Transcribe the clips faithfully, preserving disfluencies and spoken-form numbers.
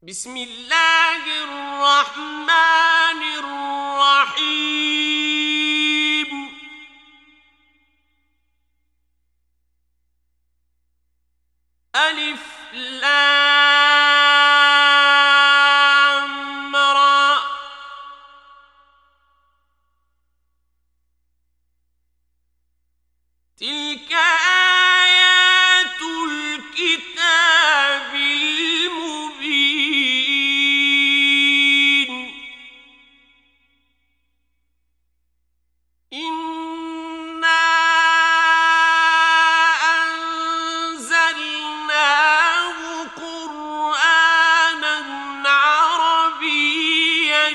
بسم الله الرحمن الرحيم ألف لام را تلك آيات الكتاب المبين إنا أنزلناه قرآنا عربيا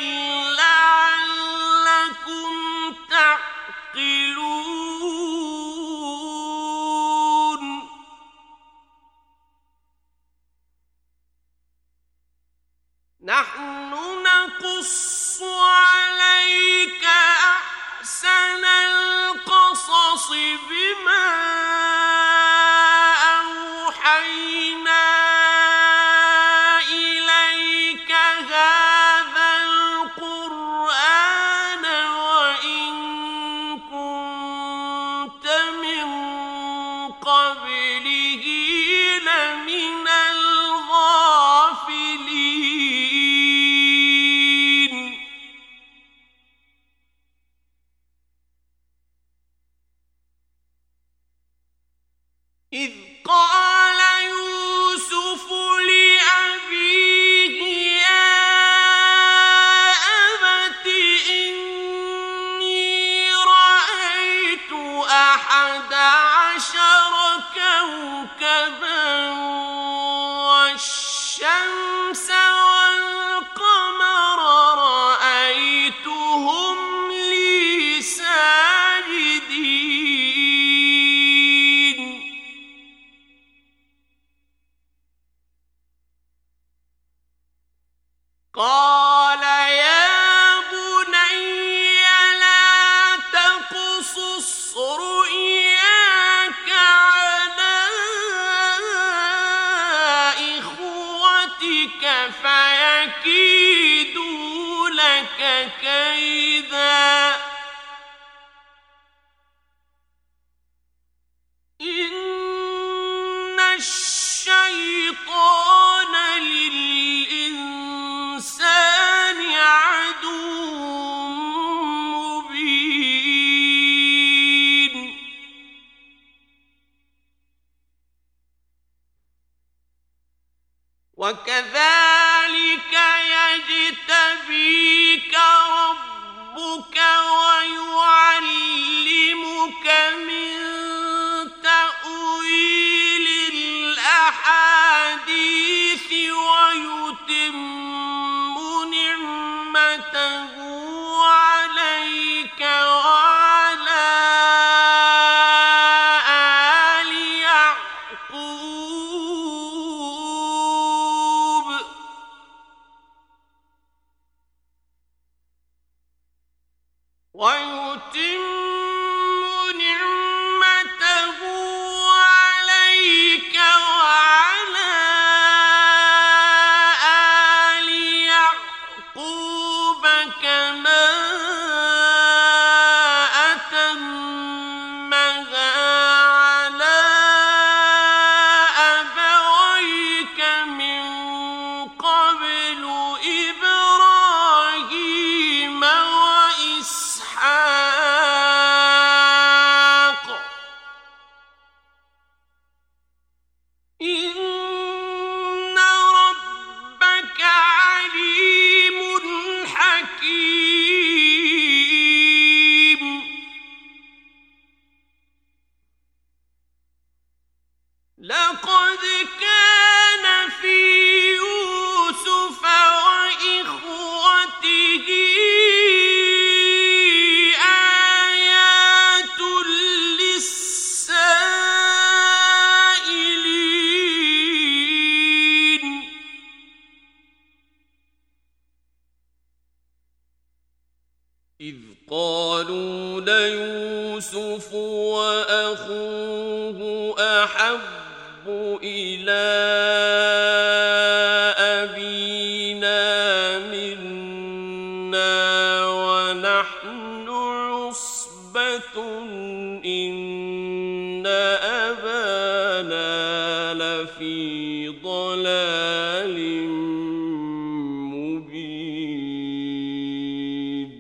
لعلكم تعقلون نحن نقص عليك أحسن القصص بما أوحينا إليك هذا القرآن وإن كنت من قبله لمن الغافلين إذ قال يوسف لأبيه يا أبت إني رأيت أحد عشر كوكبا والشمس والقمر رأيتهم لي ساجدين قال يا بني لا تقصص رؤياك على إخوتك فيكيدوا لك كيدا إن الشيطان للإنسان عدو مبين وكذلك يجتبيك ربك ويعلمك من تأويل الأحاديث ويتم نعمته عليك وعلى آل يعقوب ويتم نعمته عليك وعلى آل يعقوب كما أتمها على أبويك من قبل إبراهيم وإسحاق إن ربك عليم حكيم لقد كان في يوسف وإخوته آيات للسائلين إذ قالوا ليوسف وأخوه أحب إلى أبيه منا ونحن عصبة إن أبانا لفي ضلال مبين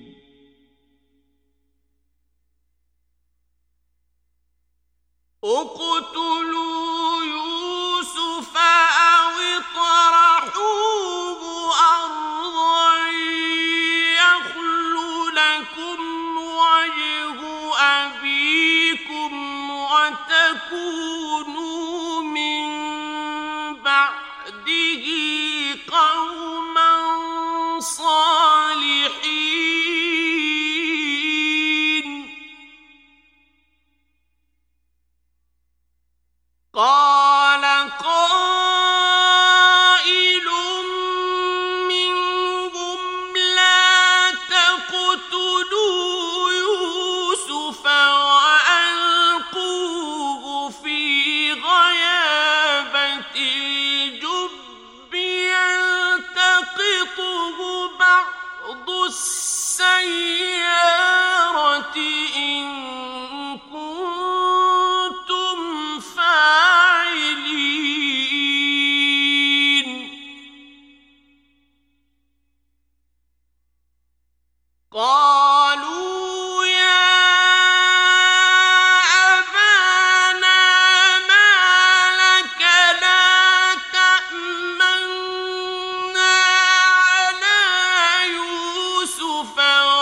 اقتلوا يوسف أو اطرحوه أرضا يخل لكم وجه أبيكم وتكونوا من بعده قوما صالحين قال قائل منهم لا تقتلوا يوسف وألقوه في غيابة الجب يلتقطه بعض السيارة إن كنتم فاعلين قالوا يا أبانا ما لك لا تأمنا على يوسف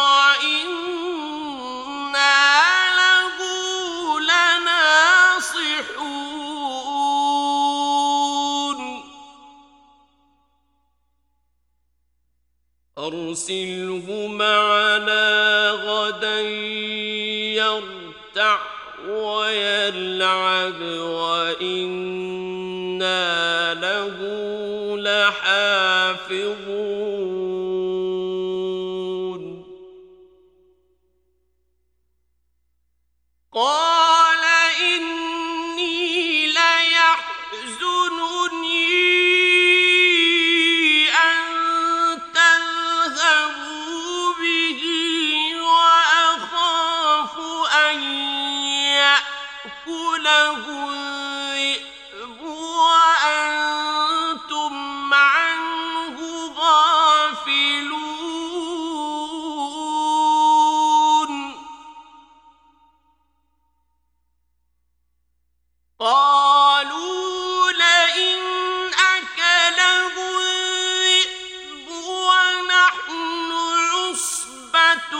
وإنا له لناصحون أرسله معنا غدا يرتع ويلعب وإنا له لحافظون قال إني ليحزنني أن تذهبوا به وأخاف أن يأكله الذئب وأنتم عنه غافلون قالوا لئن أكله الذئب ونحن عصبة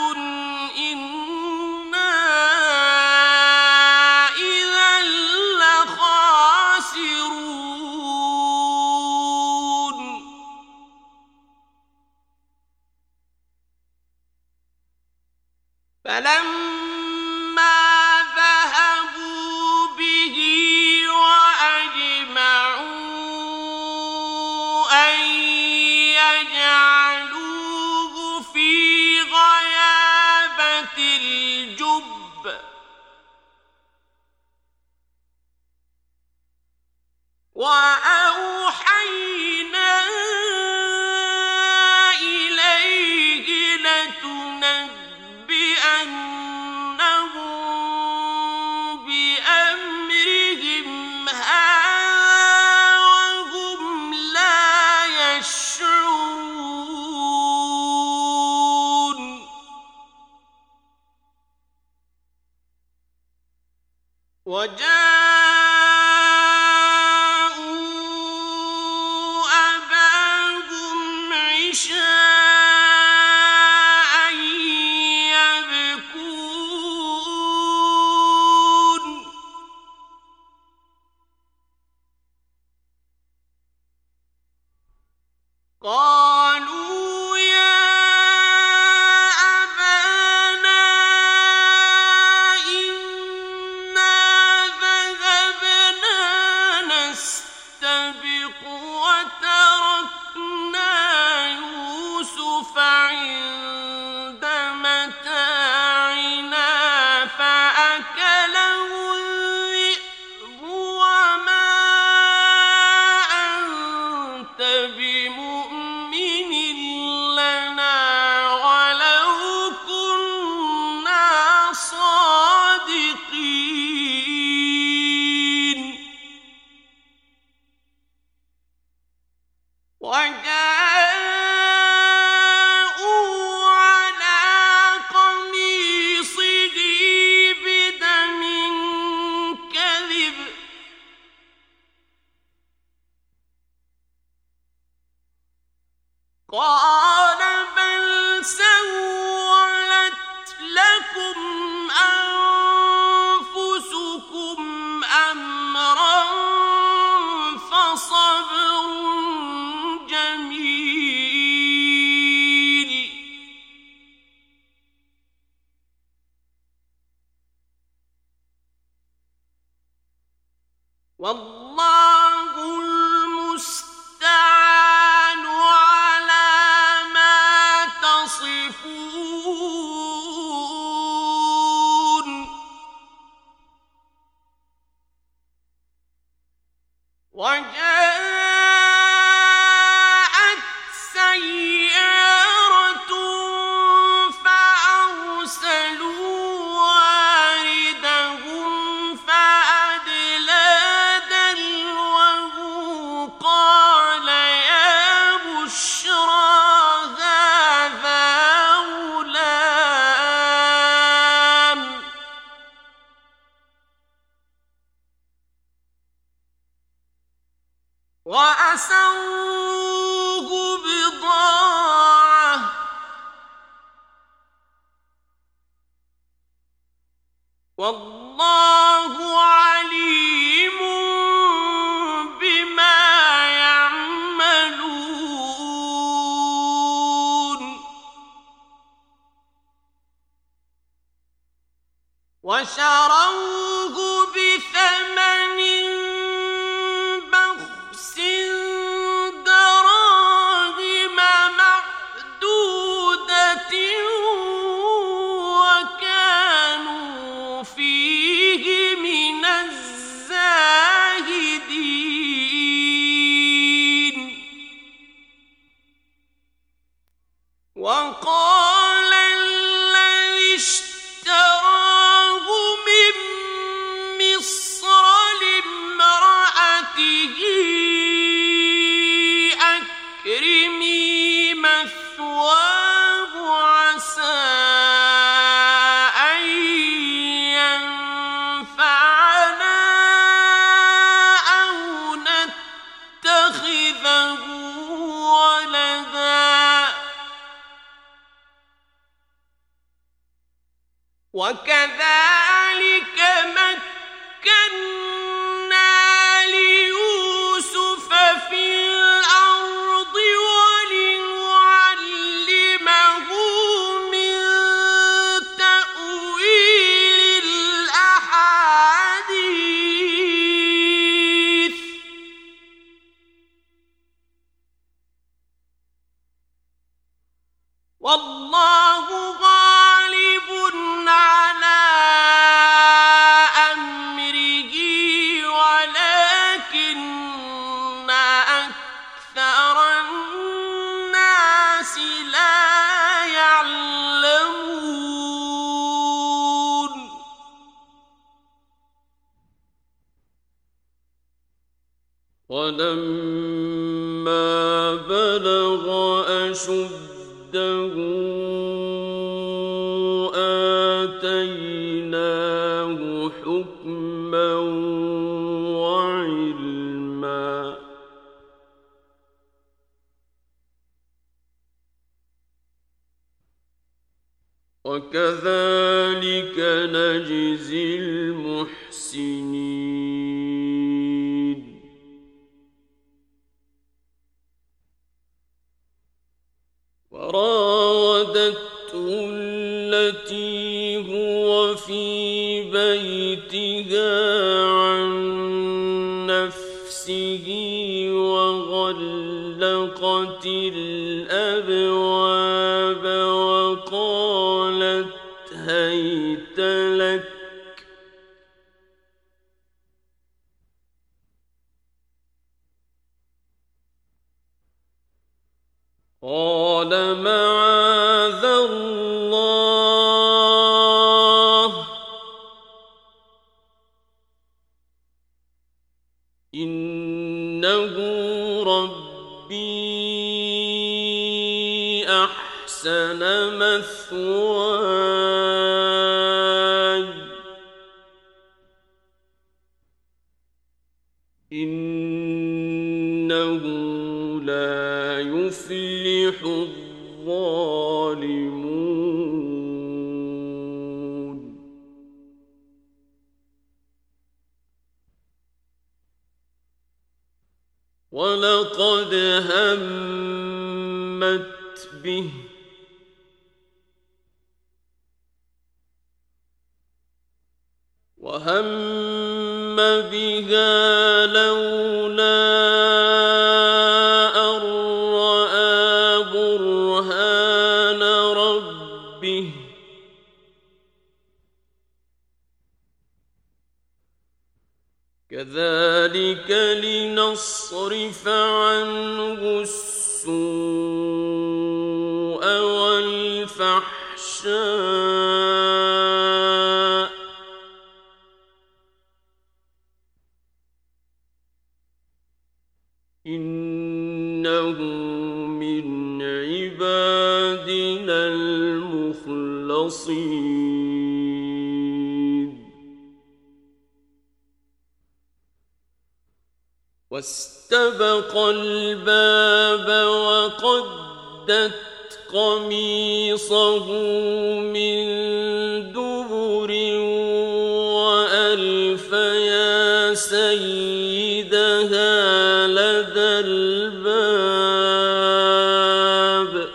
إنا إذا لخاسرون فلما ذهبوا به وأجمعوا أن يجعلوه في غيابة الجب وأوحينا إليه لتنبئنهم بأمرهم هذا وهم لا يشعرون وجاءوا أباهم عشاء يبكون قالوا يا أبانا إنا ذهبنا نستبق وتركنا يوسف عند متاعنا فأكله الذئب وما أنت بمؤمن على قميصه بدم كذب قال بل سولت لكم أنفسكم أمرا فصبر جميل والله المستعان على ما تصفون وجاءت سيارة فأرسلوا واردهم فأدلى دلوه قال يا بشرى هذا غلام وأسروه بضاعة والله عليم بما يعملون وشروه بثمن بخس دراهم معدودة وكانوا فيه من الزاهدين وقال الذي اشتراه من مصر لامرأته أكرمي مثواه عسى أن ينفعنا أو نتخذه ولدا وكذلك مكنا ليوسف في الأرض ولنعلمه من تأويل الأحاديث والله غالب على أمره ولكن أكثر الناس لا يعلمون ولما بلغ أشده آتيناه حكما وعلما وكذلك نجزي المحسنين وراودته التي هو في بيتها عن نفسه وغلقت الأبواب وقالت هيت لك قال معاذ الله إنه ربي أحسن مثواي إنه لا يفلح الظالمون. ولقد همت به وهم بها لولا أن رأى برهان ربه كذلك لنصرف عنه السوء والفحشاء إنه من عبادنا المخلصين. واستبق الباب وقدت قميصه من دبر وألف يا سيدها لدى الباب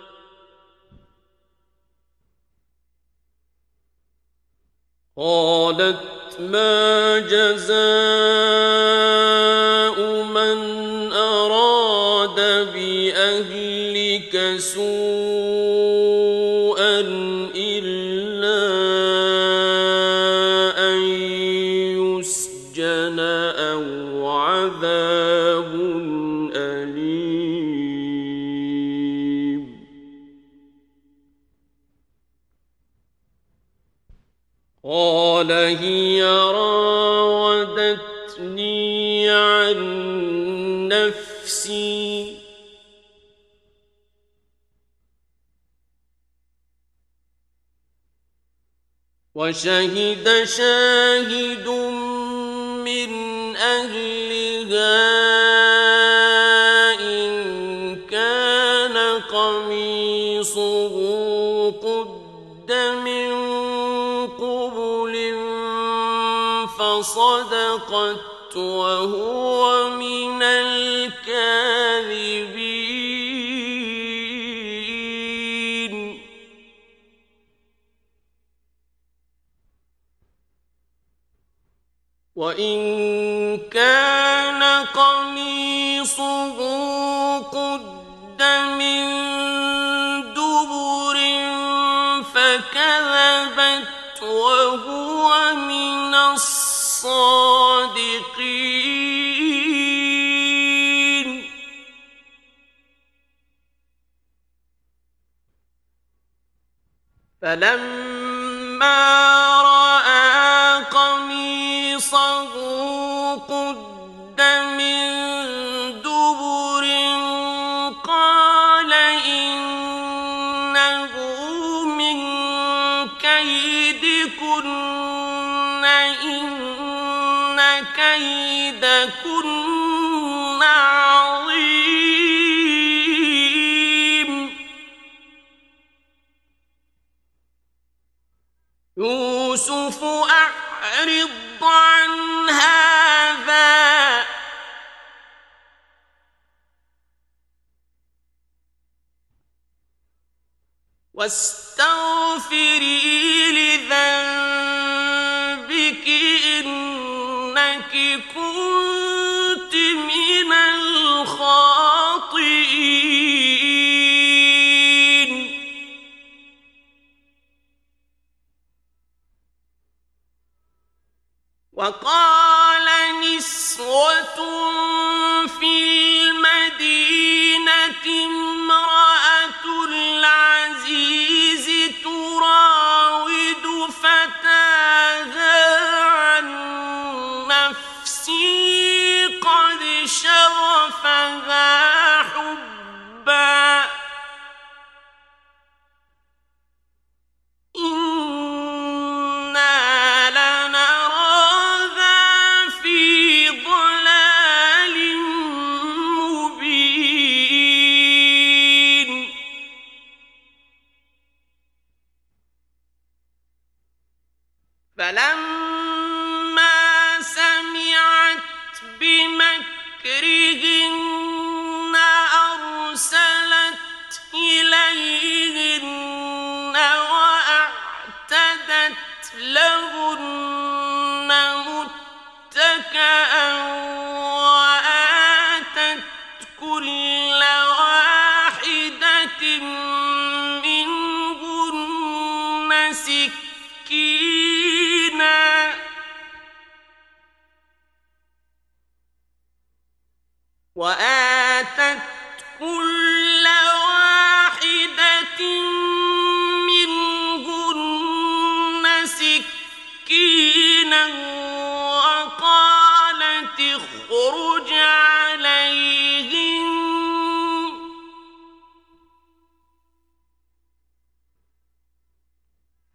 قالت ما جزاء من أراد بأهلك سوءا إلا أن يسجن أو عذاب أليم. قال هي راودتني عن نفسي وشهد شاهد من أهلها إن كان قميصه قد من قبل فصدقت وهو من الكاذبين. وإن كان قميصه قد من دبر فكذبت وهو من الصادقين. فلما رأى قميصه قد من دبر قال إنه من كيدكن إن كيدكن عظيم. يوسف أعرض عن هذا واستغفري لذنبك إنك كنت من الخاطئين. وقال نسوة في المدينة امرأة العزيز تراود فتاها عن نفسه قد شغفها حبا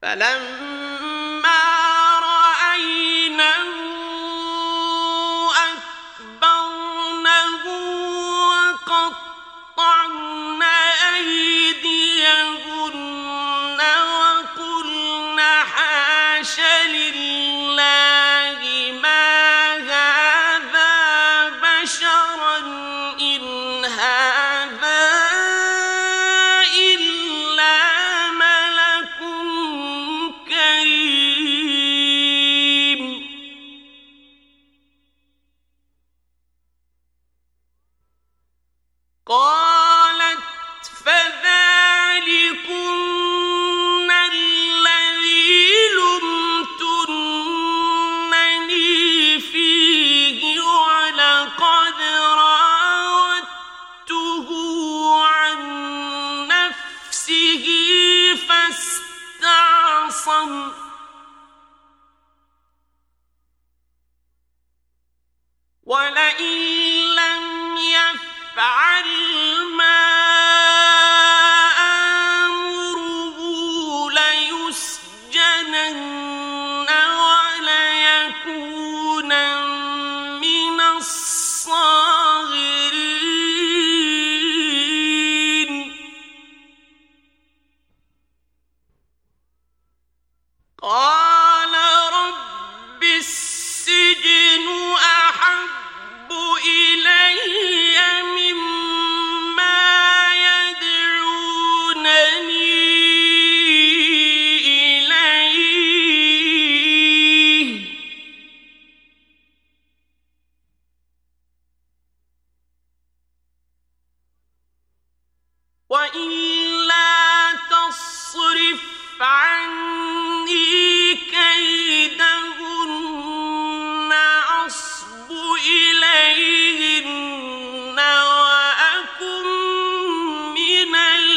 فلما رأينه أكبرنه وقطعن أيديهن وقلن حاش لله ما هذا بشرا إن هذا إلا ملك كريم. قالت فذلكن الذي لمتنني فيه ولقد راودته عن نفسه فاستعصم ولئن لم يفعل ما آمره ليسجنن وليكونا من الصاغرين. قال رب السجن أحب إلي مما يدعونني إليه وإلا تصرف عني كيدهن أصب إليهن وأكن من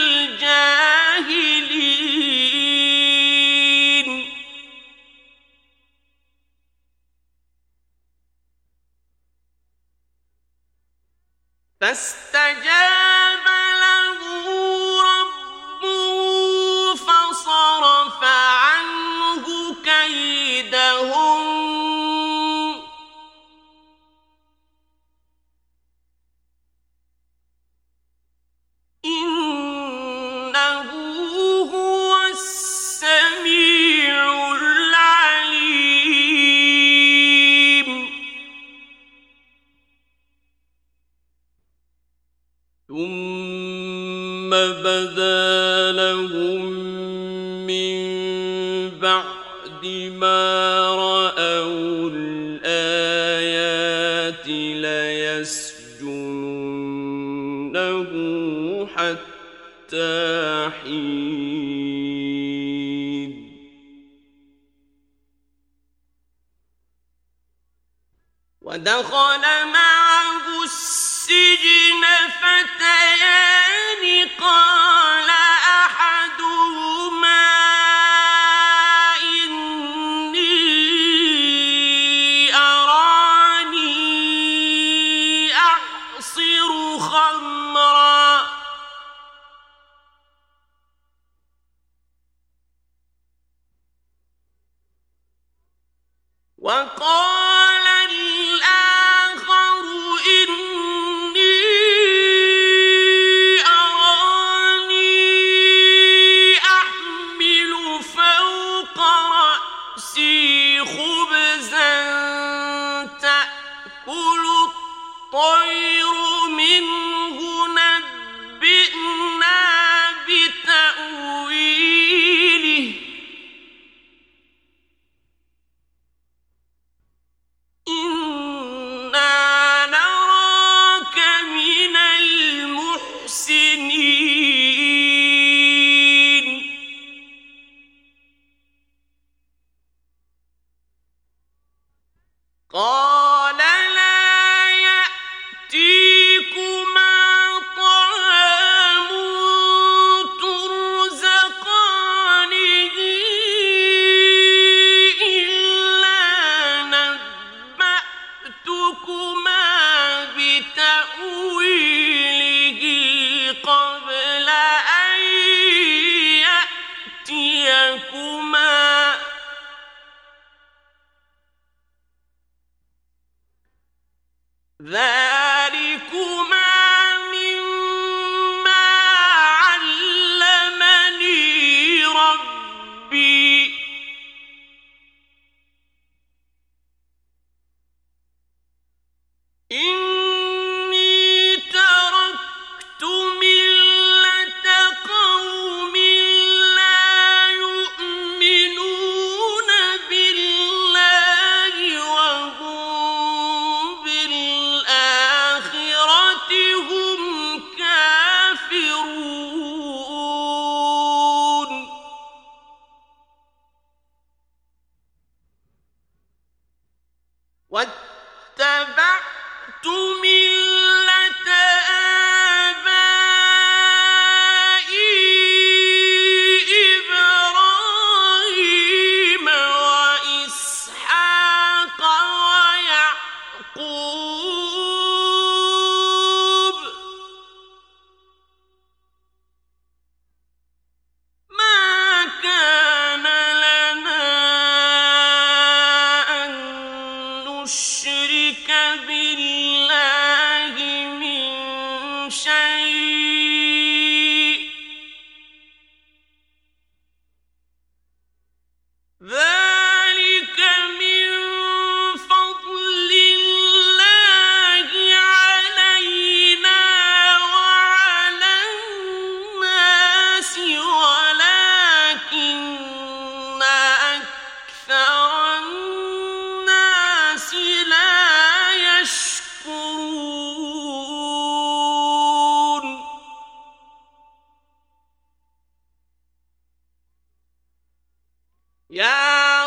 الجاهلين. فاستجاب له ربه فصرف عنه كيدهم إنه هو السميع العليم. ثم بدا لهم من بعد ما رأوا الآيات ليسجننه حتى حين. ودخل معه السجن فتيان قال أحدهما إني أراني أعصر خمرا وقال الآخر إني أراني أحمل فوق رأسي خبزا تأكل الطير منه نبئنا بتأويله إنا نراك من المحسنين. قال لا يأتيكما طعام ترزقانه إلا نبأتكما بتأويله قبل أن يأتيكما ولكن أكثر الناس لا يشكرون يا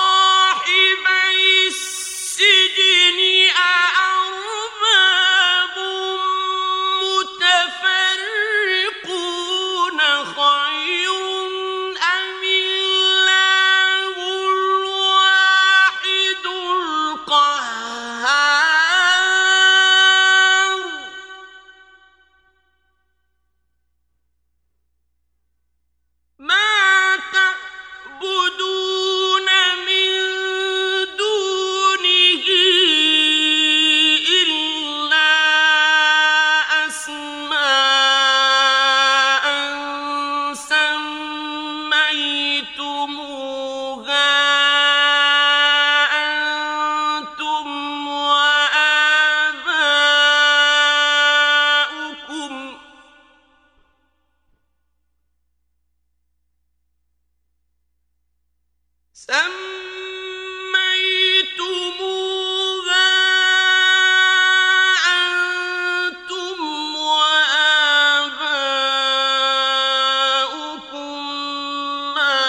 صاحبي السجن أأرباب متفرقون خير أم الله الواحد القهار ما تعبدون من دونه إلا أسماء سميتموها أنتم وآباؤكم سميتموها أنتم وآباؤكم ما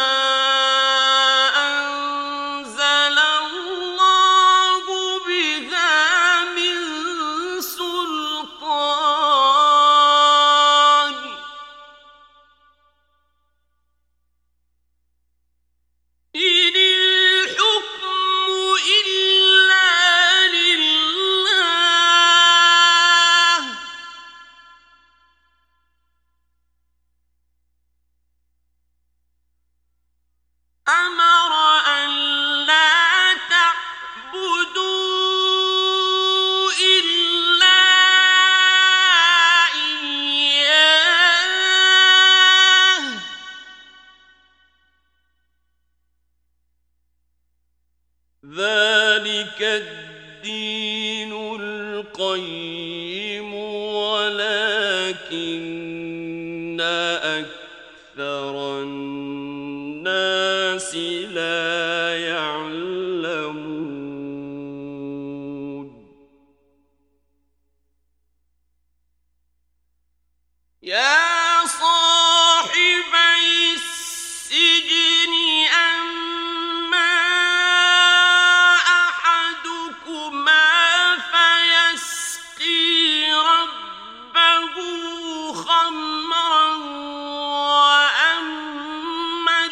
أنزل الله بها من سلطان إن الحكم إلا لله أمر أن لا تعبدوا إلا إياه ذلك الدين القيم ولكن أكثر الناس لا يعلمون يا صاحبي السجن أما أحدكما فيسقي ربه خمرا وأما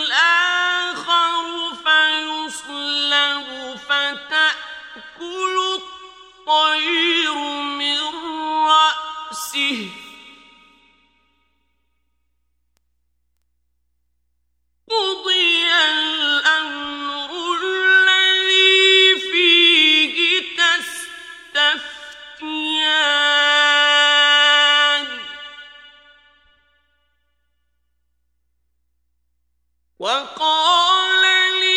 الآخر فيصلب فتأكل الطير من رأسه قضي الأمر الذي فيه تستفتيان وقال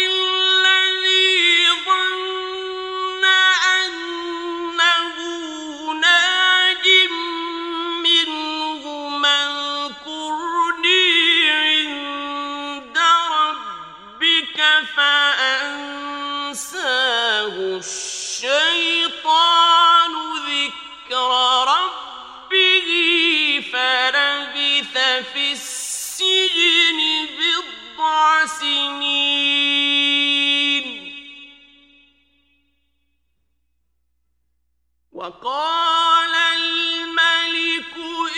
للذي ظن أنه ناج منهما اذكرني عند ربك فأنساه الشيطان ذكر ربه فلبث في السجن بضع سنين وقال الملك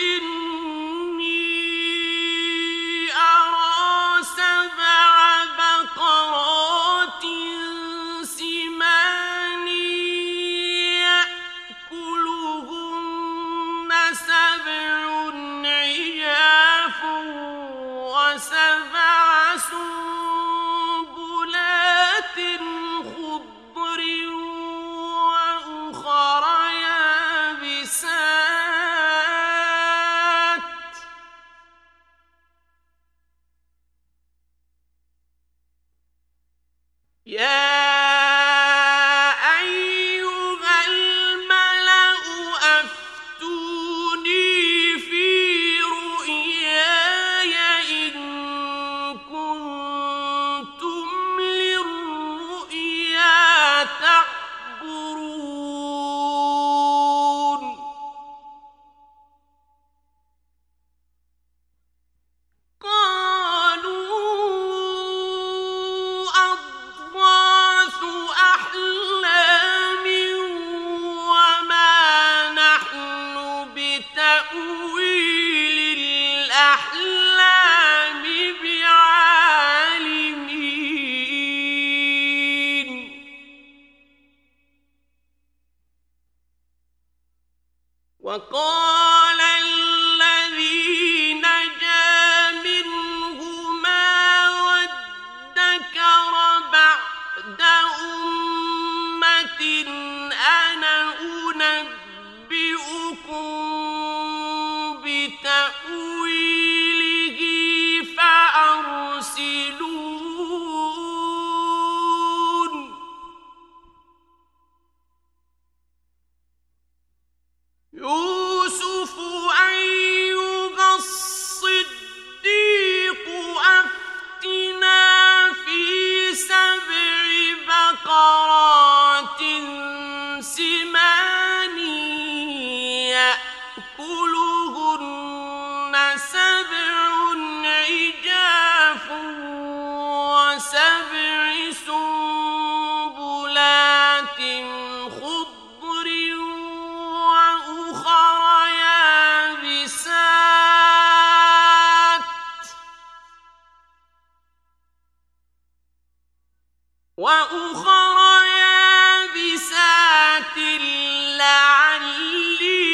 إني أرى سبع بقرات سمان يأكلهن سبع عجاف وسبع سنبلات الأحلام بعالمين وقال الذي نجا منهما وادكر بعد أمة أنا أنبئكم بتأويله فأرسلون يوسف أيها الصديق أفتنا في سبع بقرات سمان يأكلهن سبع عجاف وسبع سنبلات خضر وأخر يابسات وأخر يابسات لعلي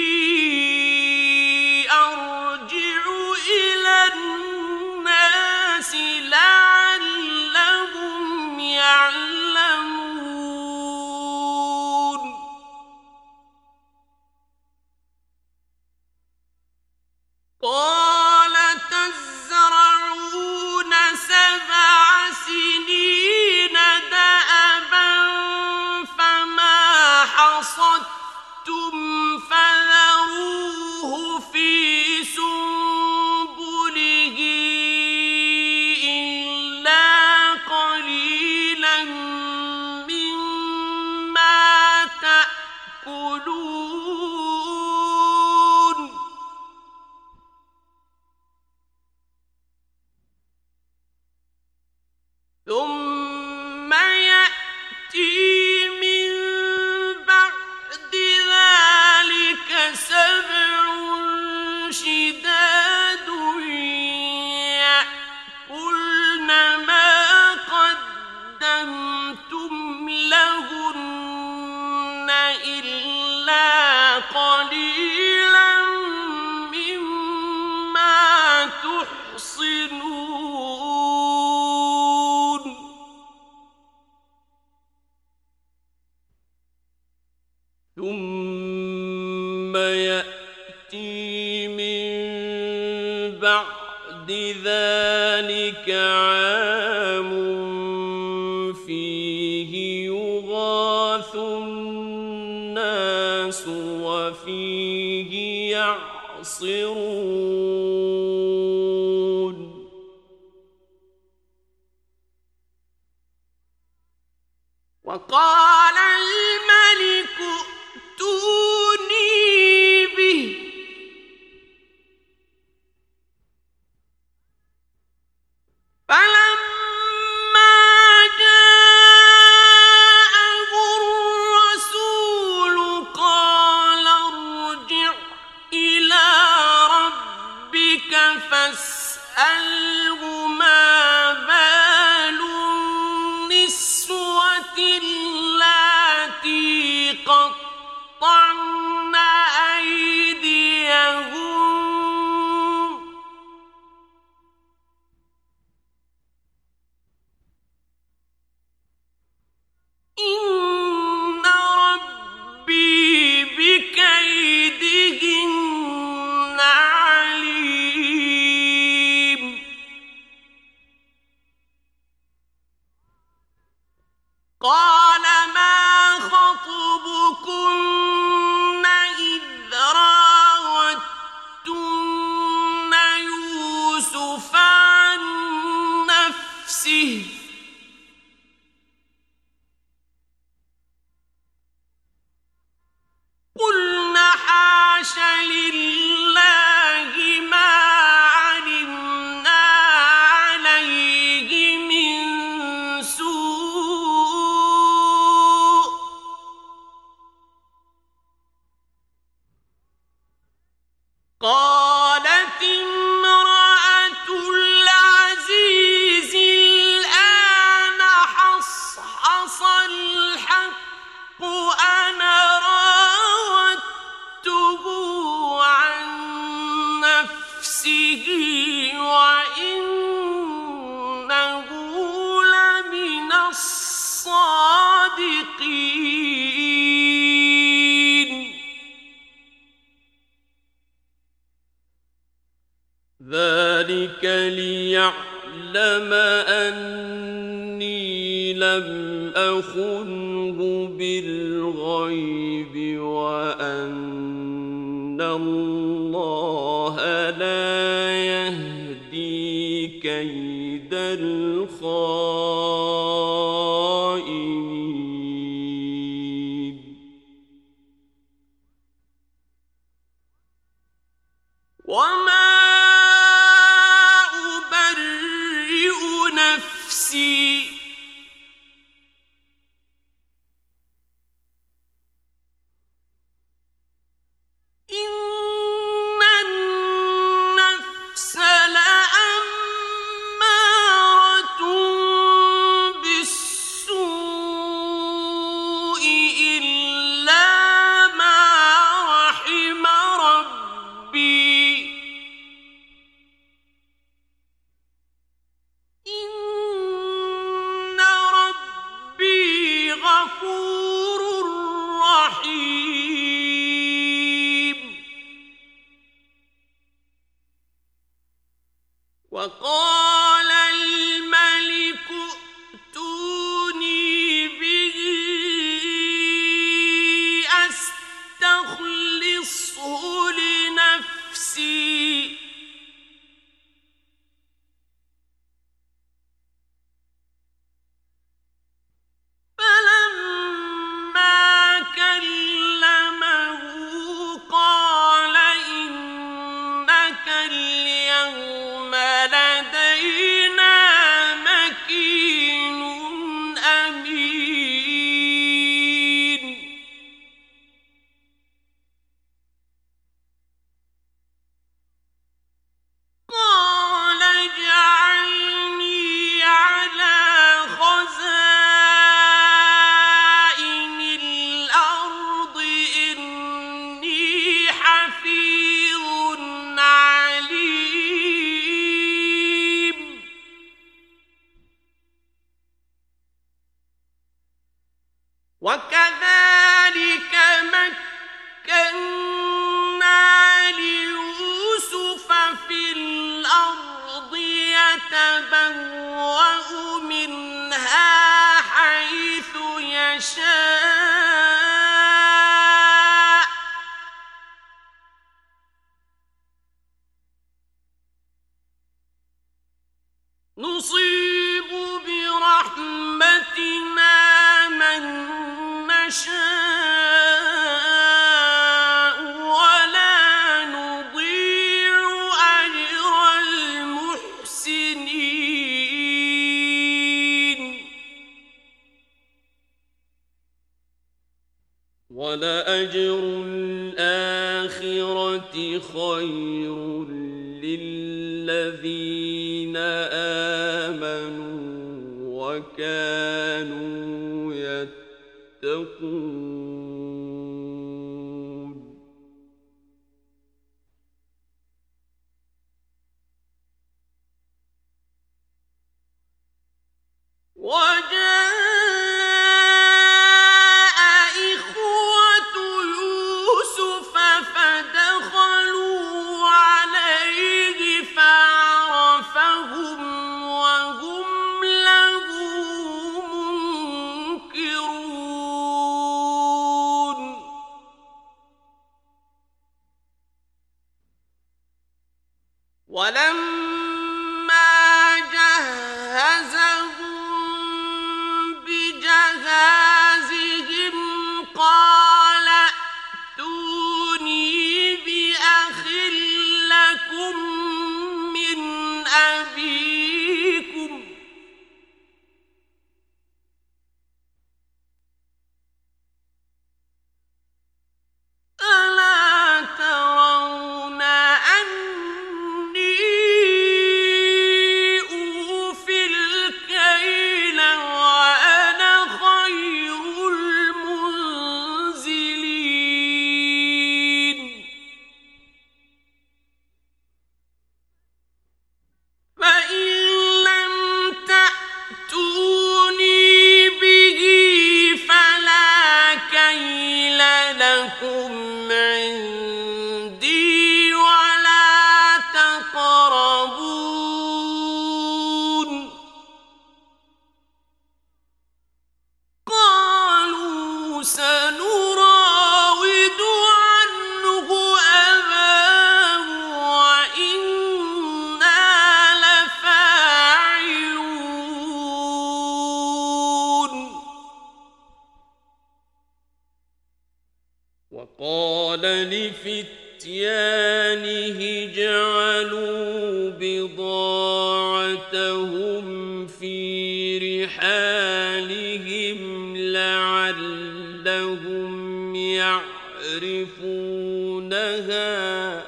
أرجع إلى الناس لعلهم يعلمون قال تزرعون سبع سنين دأبا فما حصدتم فذروه في سنبله إلا قليلا مما تأكلون ثم يأتي من بعد ذلك سبع شداد يأكلن ما قدمتم لهن إلا قليلا مما تحصنون ثم يأتي من بعد ذلك عام فيه يغاث الناس وفيه يعصرون وقال الملك ائتوني به فلما جاءه الرسول قال ارجع إلى ربك فاسأله ما بال النسوة اللاتي قطعن أيديهن إن ربي بكيدهن عليم ذلك ليعلم أني لم أخنه بالغيب وأن الله لا يهدي كيد الخائنين وما أبرئ نفسي إن النفس لأمارة بالسوء إلا ما رحم ربي إن ربي غفور رحيم وقال الملك ائتوني به أستخلصه لنفسي فلما كلمه قال إنك اليوم لدينا مكين أمين قال اجعلني على خزائن الأرض إني حفيظ عليم وكذلك مكنا ليوسف في الأرض يتبوأ منها حيث يشاء نصيب برحمتنا من نشاء ولا نضيع أجر المحسنين ولأجر الآخرة خير للذين آمنوا وكانوا يتقون وجاء إخوة يوسف فدخلوا عليه فعرفهم وهم له منكرون ولما جهزهم بجهازهم قال ائتوني بأخ لكم من أبيكم ألا ترون أني قال لفتيانه اجعلوا بضاعتهم في رحالهم لعلهم يعرفونها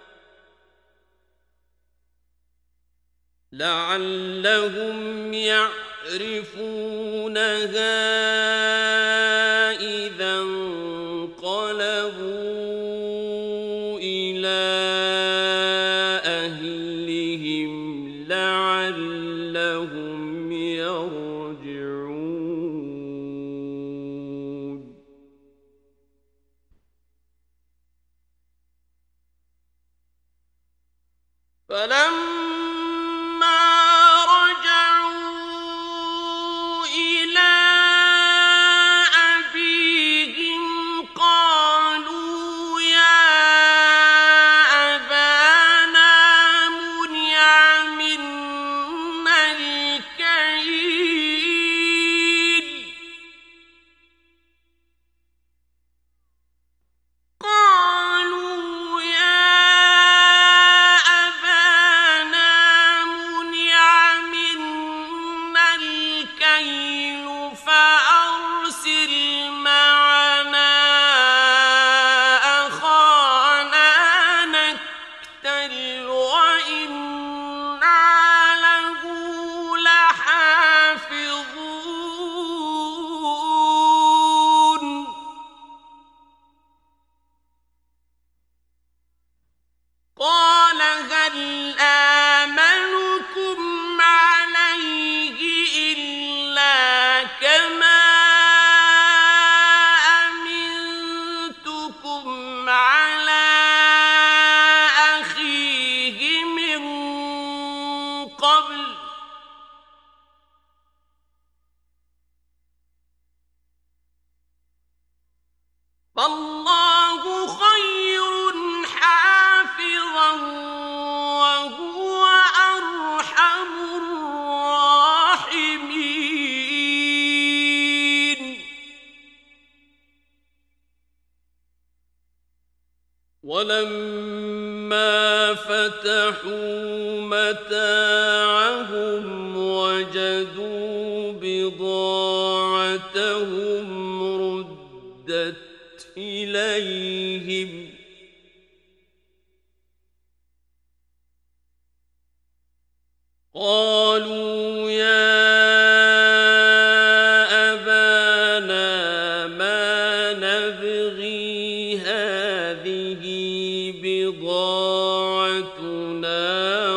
لعلهم يعرفونها إذا انقلبوا إلى أهلهم لعلهم يرجعون فلما فالله خير حافظا وهو أرحم الراحمين ولما فتحوا متاعهم وجدوا بضاعتهم ردت إليهم قالوا يا أبانا ما نبغي هذه بضاعتنا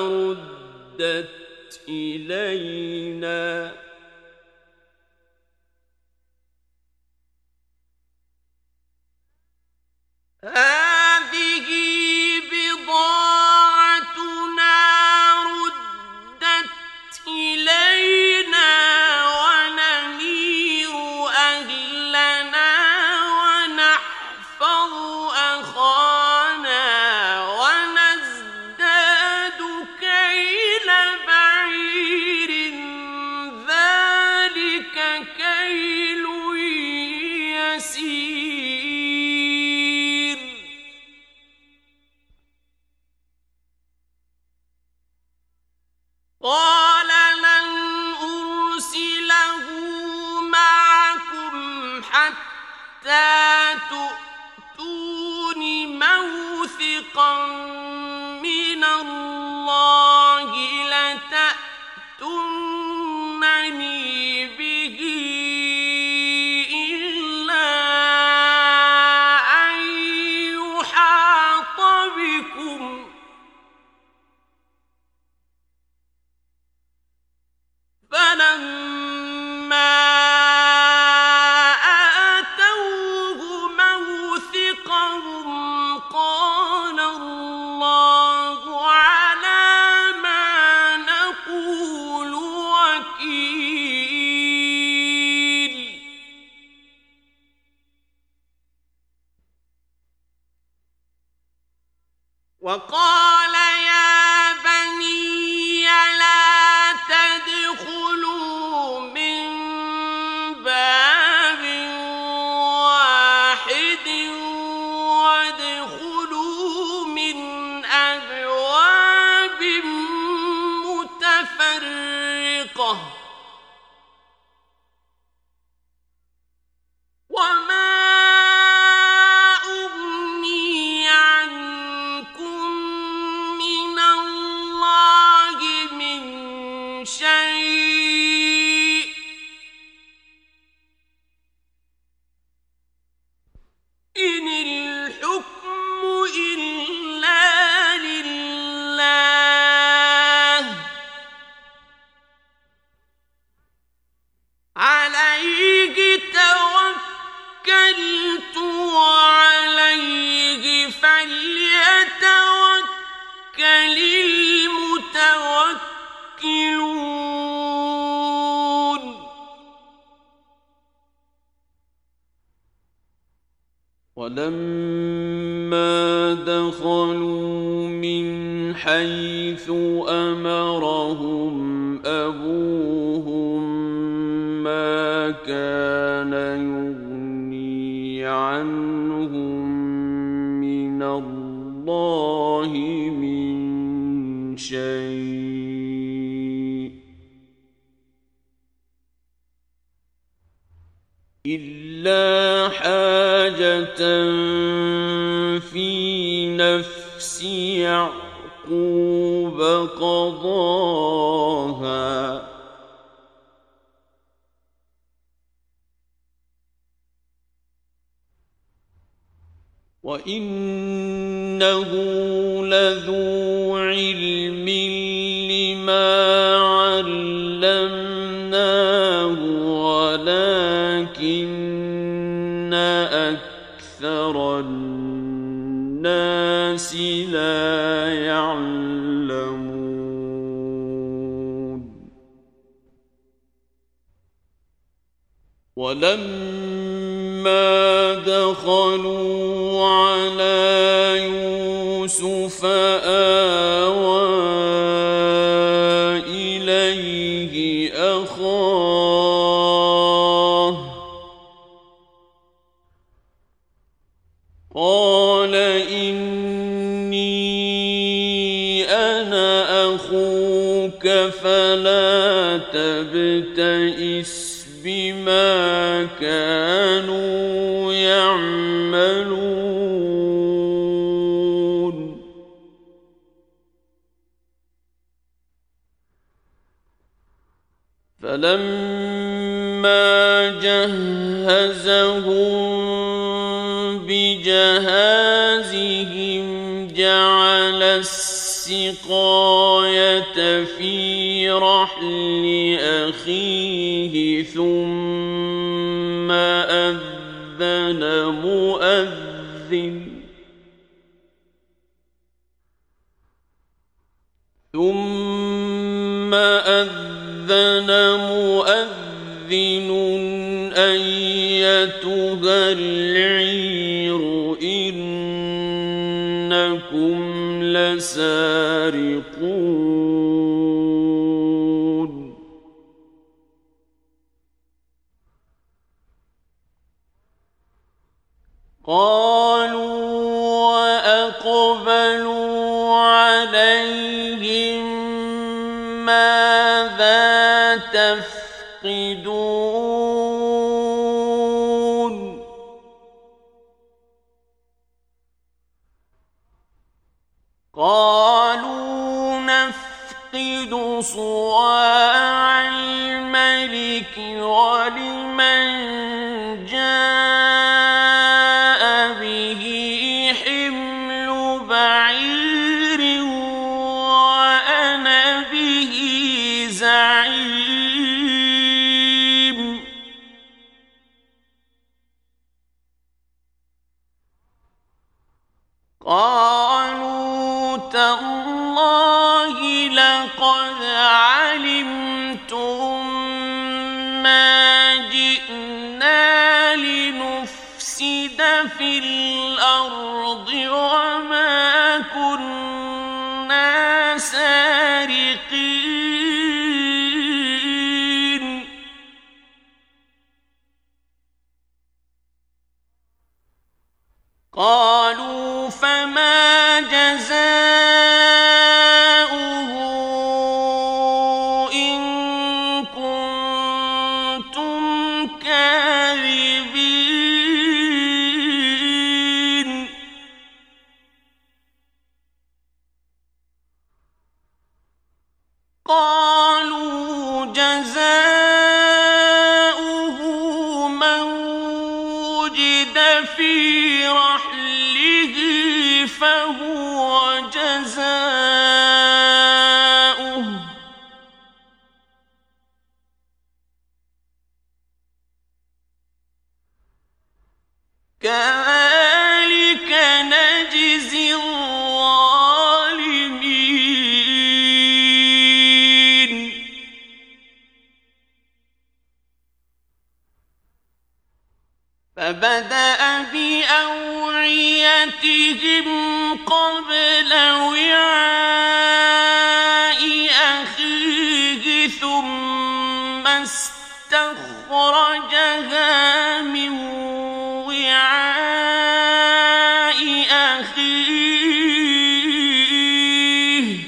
ردت إلينا هذه بضاعتنا ردت إلينا ونمير أهلنا ونحفظ أخانا ونزداد كيل بعير ذلك ولما دخلوا من حيث أمرهم أبوهم ما كان يغني عنهم من الله من شيء إلا حاجة في نفس يعقوب قضاها وإنه لذو علم لما علمناه ولكن أكثر الناس لا يعلمون ولما دخلوا على يوسف آوى إليه أخاه قال إني أنا أخوك فلا تبتئس بما كانوا يعملون فلما جهزهم بجهازهم جعل السقاية في رحل أخيه ثم أذن مؤذن ثم أذن مؤذن أيتها العير إنكم لسارقون قالوا وأقبلوا عليهم ماذا تفقدون قالوا نفقد صواع الملك ولمن جاء به حمل بعير وأنا به زعيم قالوا تالله لقد علمتم ما جئنا لنفسد في الأرض وما كنا سارقين قالوا فما جزاؤه إن كنتم كاذبين قالوا جزاؤه من وجد في رحله فهو جزاؤه كذلك نجزي الظالمين فبدأ بأوعيتهم قبل وعاء أخيه ثم استخرجها من وعاء أخيه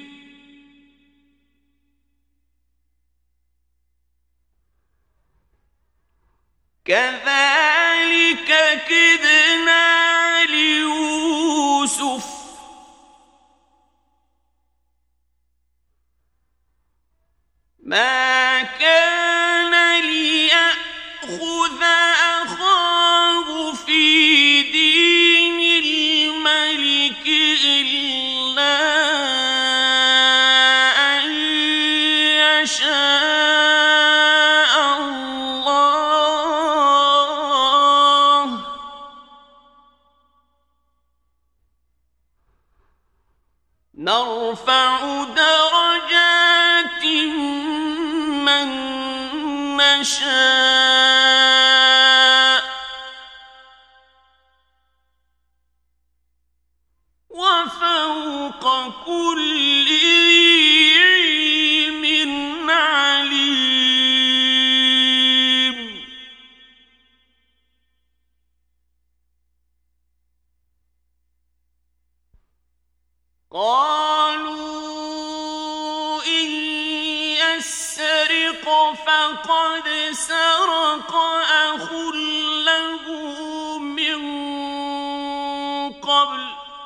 كذلك كدنا ليوسف ما كان ليأخذ أخاه في دين الملك إلا أن يشاء الله نرفع درجات من نشاء وفوق كل ذي علم عليم قالوا إن يسرق فقد سرق أخ له من قبل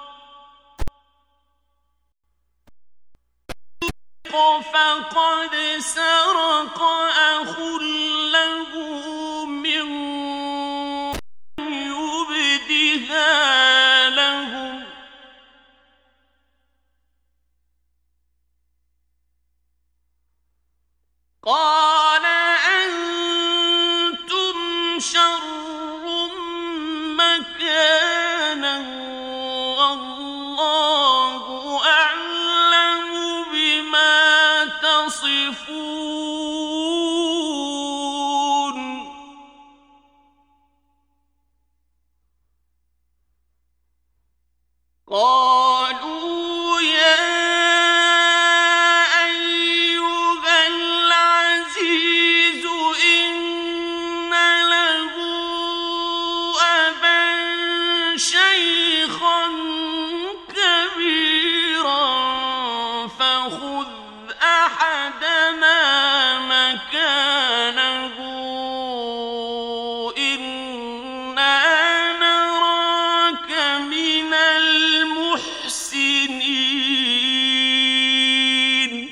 فقد سرق أخ له من يبدها لهم قال أنتم شر مكانا والله أعلم بما تصفون قالوا يا أيها العزيز إن له أبا شيخا كبيرا فخذ أحدنا مكانه إنا نراك من المحسنين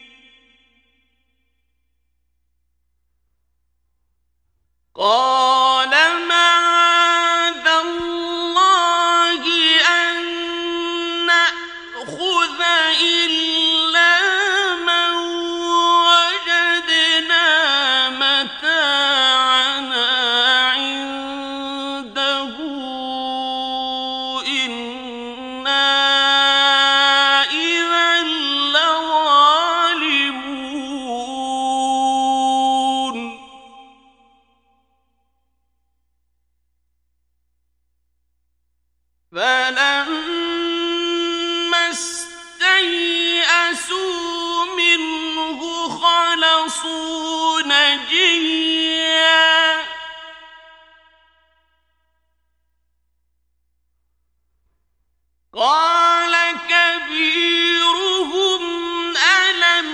قال معاذ الله أن نأخذ إلا من وجدنا متاعنا عنده إنا إذا لظالمون فلما استيئسوا منه خلصوا نجيا قال كبيرهم ألم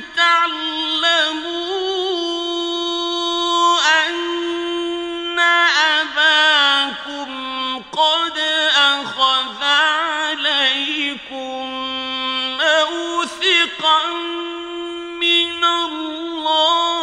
تعلموا أن أباكم قد أخذ عليكم موثقا من الله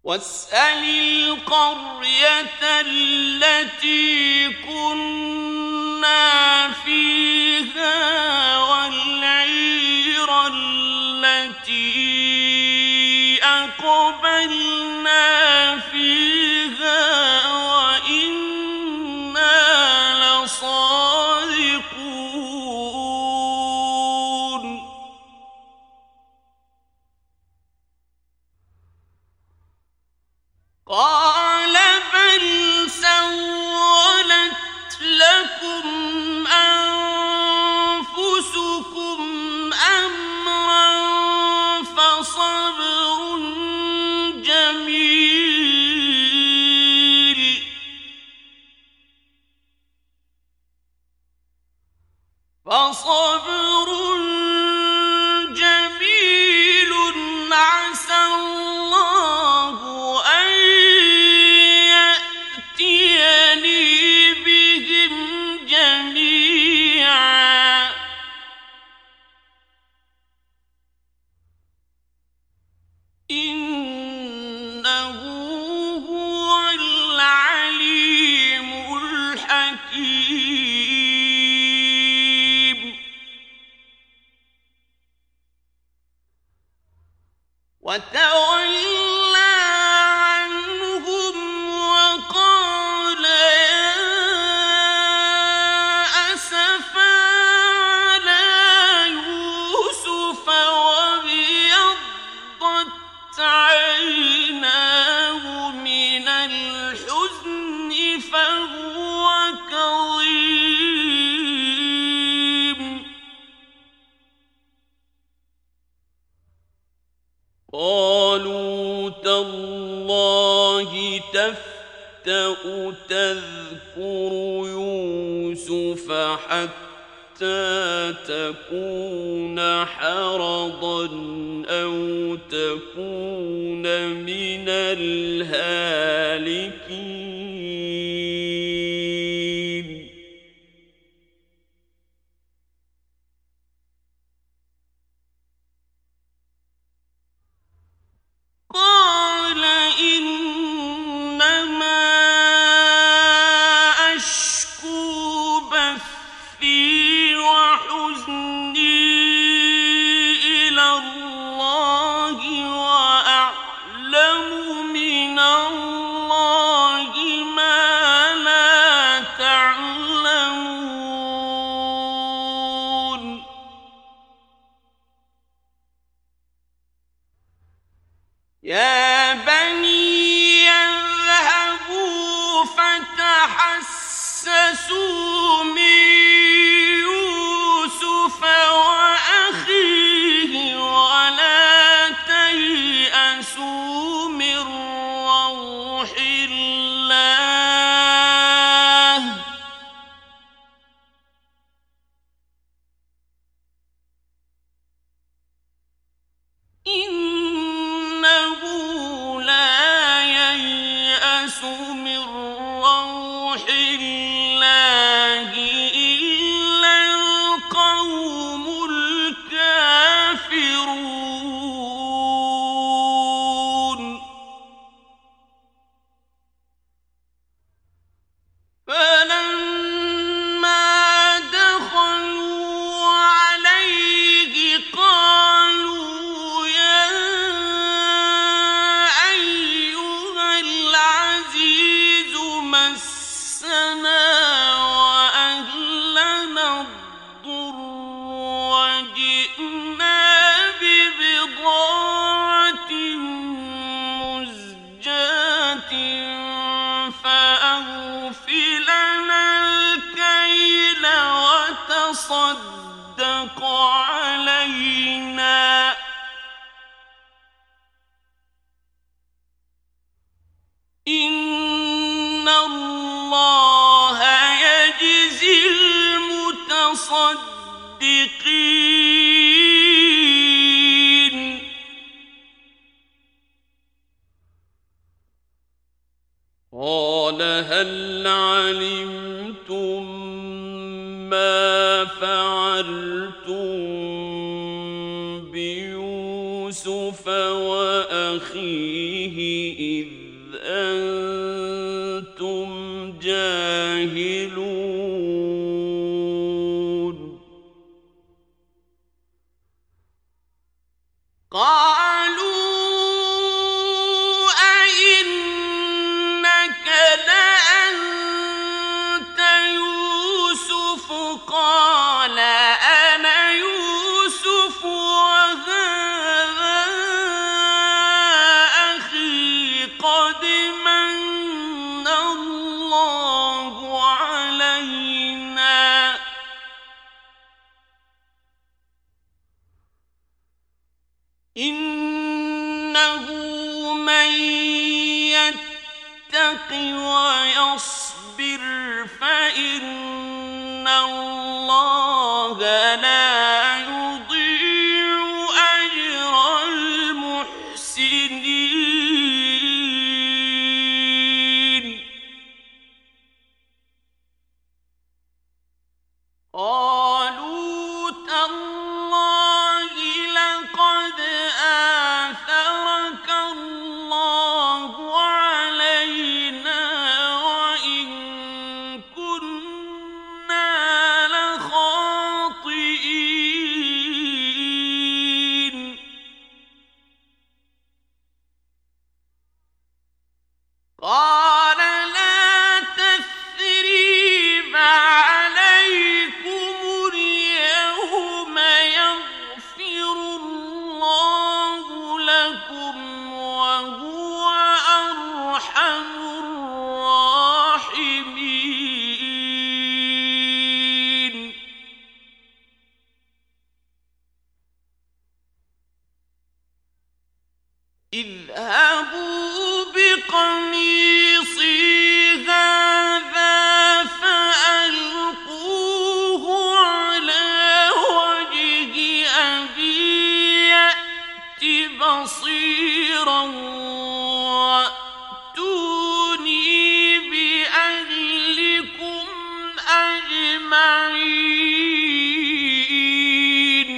واسأل القرية التي كنا فيها والعير التي أقبلنا فيها وإنا لصادقون قال بل سولت لكم أنفسكم أمرا فصبر جميل فصبر جميل عسى الله أن يأتيني بهم جميعا إنه هو العليم الحكيم وتولى عنهم وقال يا أسفا على يوسف وابيضت عيناه من الحزن فهو كظيم قالوا تالله تفتأ تذكر يوسف حتى تكون حرضا أو تكون من الهالكين قال إنما أشكو بثي وحزني إلى الله وأعلم من الله ما لا تعلمون يا بني اذهبوا فتحسسوا من يوسف وأخيه ولا تيأسوا من روح الله إنه لا ييأس من روح الله إلا القوم الكافرون فلما دخلوا عليه قالوا يا أيها العزيز مسنا وأهلنا الضر وجئنا ببضاعة مزجاة فأوف لنا الكيل وتصدق علينا إن الله يجزي المتصدقين قال هل علمتم ما فعلتم بيوسف وأخيه إذ أنتم جاهلون قالوا أئنك لأنت يوسف قال أنا يوسف وهذا أخي قد من الله علينا إنه من يتق ويصبر فإن الله لا يضيع أجر المحسنين قالوا تالله لقد آثرك الله علينا وإن كنا لخاطئين قال لا تثريب عليكم اليوم يغفر الله لكم وهو أرحم الراحمين اذهبوا بقميصي هذا فألقوه على وجه أبي يأت بصيرا وأتوني بأهلكم أجمعين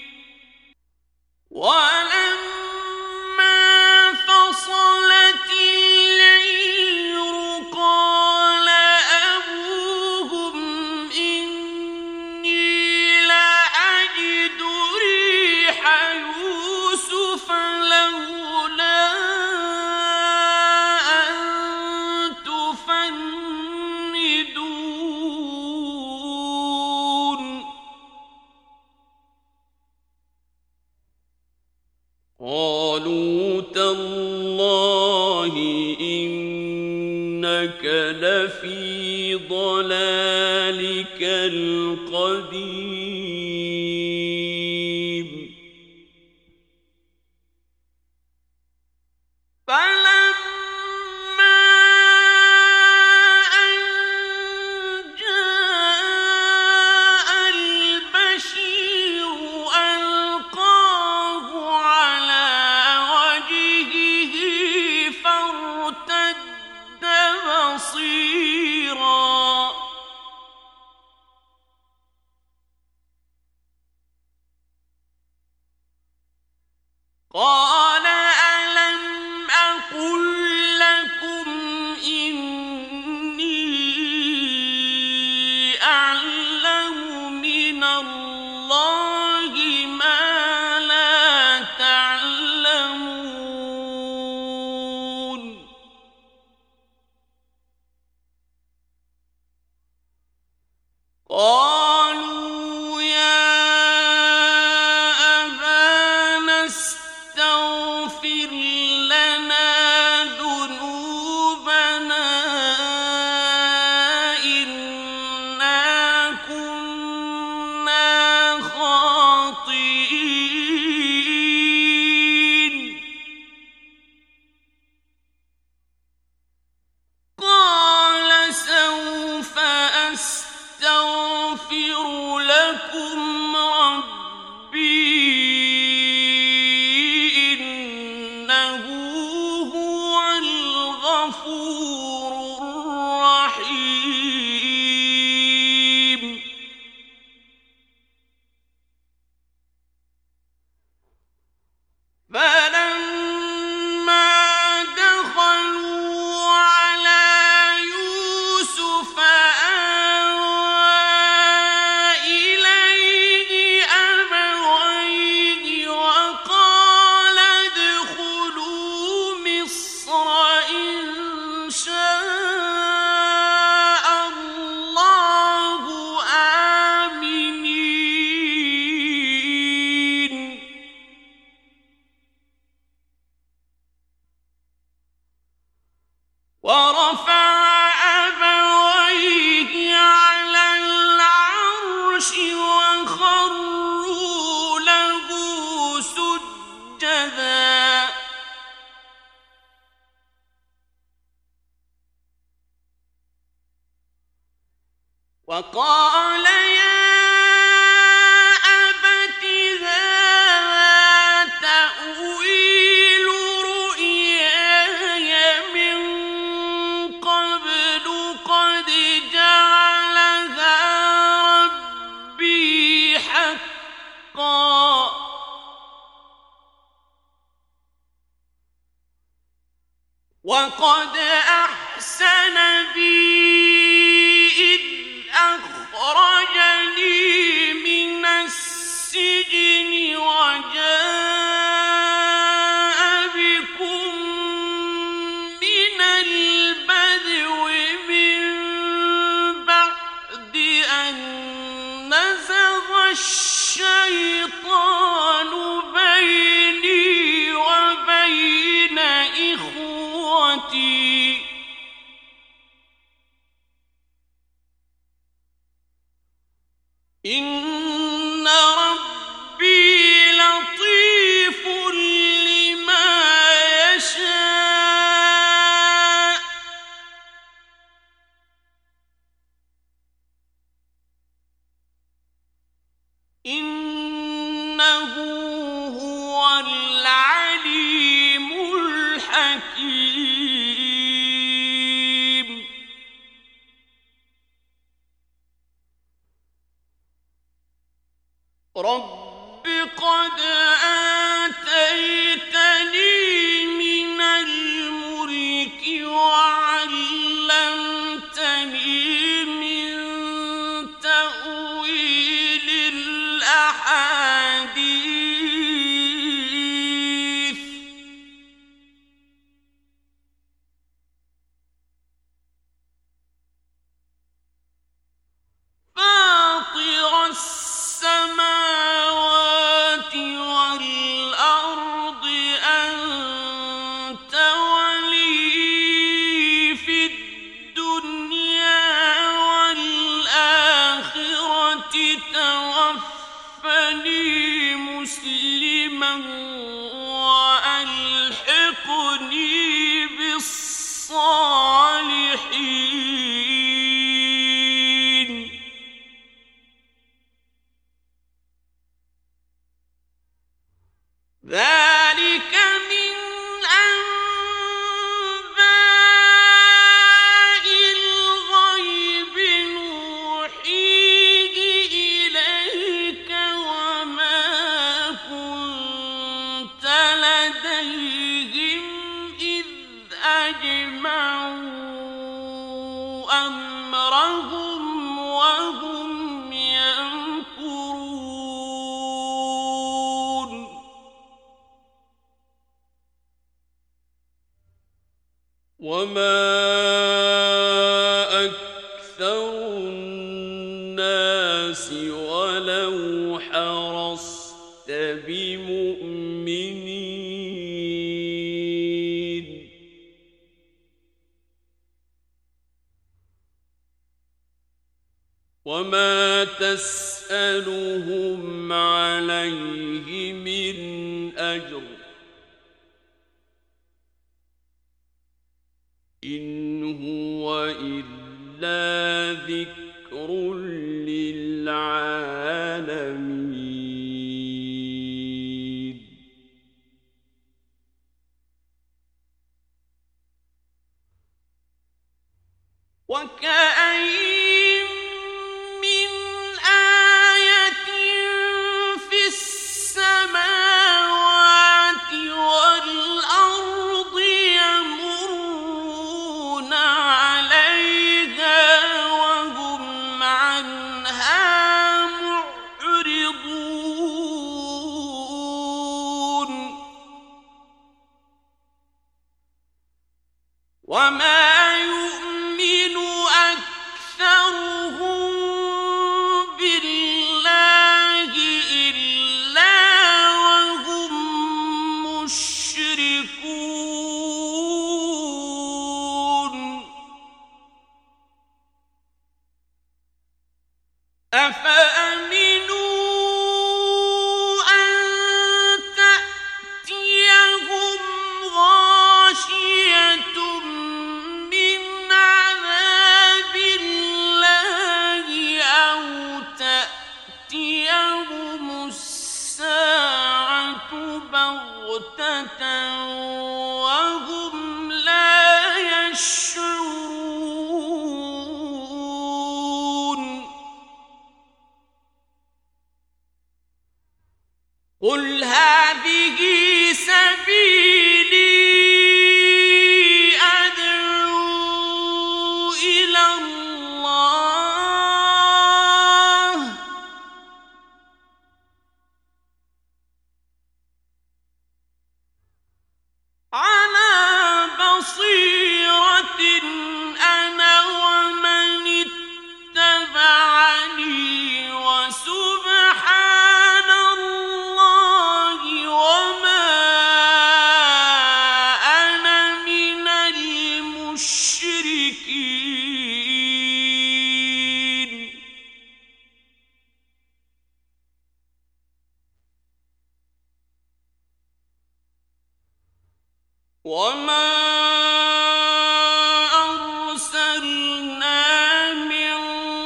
ولما فصلت العير قال أبوهم إني لأجد ريح يوسف لولا أن تفندون قالوا تالله إنك لفي ضلالك القديم فلما أن جاء البشير ألقاه على وجهه فارتد بصيرا قال ألم أقل لكم إني أعلم من الله ما لا تعلمون وقال يا أبت هذا تأويل رؤياي من قبل قد جعلها ربي حقا وقد أحسن بي أخرجني من السجن وجاء بكم من البدو من بعد أن نزغ الشيطان بيني وبين إخوتي إن ربي لطيف لما يشاء إنه هو العليم الحكيم رب قد آتيتني من الملك وعلمتني من تأويل الأحاديث فاطر السماوات والأرض أنت ولي في الدنيا والآخرة توفني مسلما وألحقني بالصالحين ذلك من أنباء الغيب نوحيه إليك وما كنت لديهم إذ أجمعوا أمرهم وهم يمكرون وما أكثر الناس ولو حرصت بمؤمنين وما تسألهم عليه من أجر إن هو إلا ذكر للعالمين وكأين من آية في السماوات والأرض يمرون عليها وهم عنها معرضون وما يؤمن أكثرهم بالله إلا وهم مشركون قل هذه سبيلي أدعو إلى الله على بصيرة أنا ومن اتبعني وسبحان الله وما أنا من المشركين. وما أرسلنا من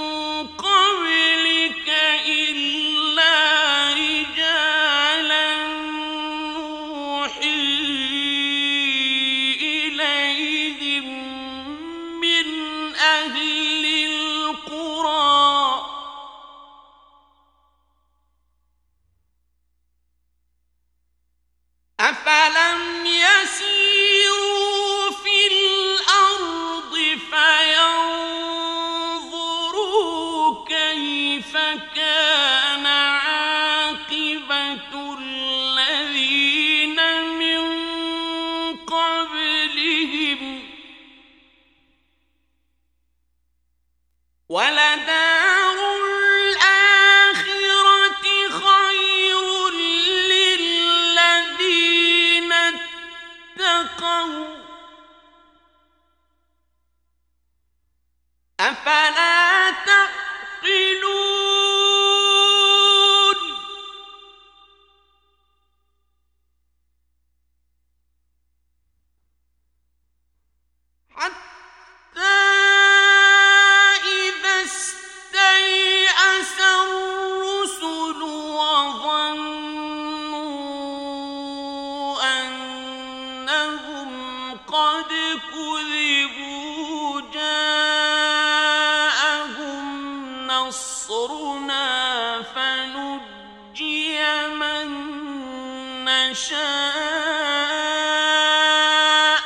قبلك إلا رجالا نوحي إليهم من أهل القرى أفلم يسيروا في الأرض فينظروا كيف كان عاقبة الذين من قبلهم ولدار الآخرة خير للذين اتقوا أفلا تعقلون. حتى إذا استيأس الرسل وظنوا أنهم قد كذبوا جاءهم نصرنا فنجي من نشاء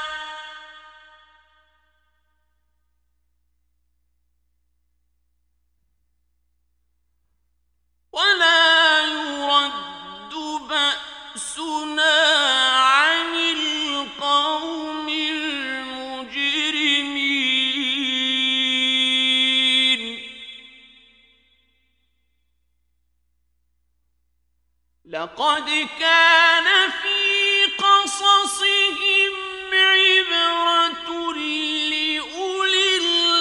ولا يرد بأسنا عن القوم المجرمين. لقد كان في قصصهم عبرة لأولي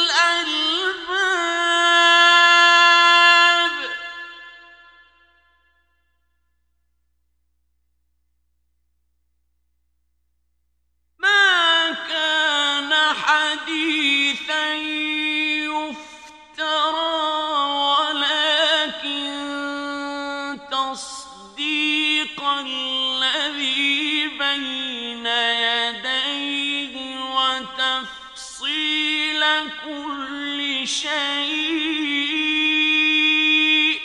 الألباب ما كان حديثا يفترى ولكن تصديق الذي بين يديه وتفصيل كل شيء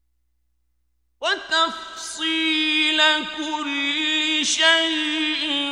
وتفصيل كل شيء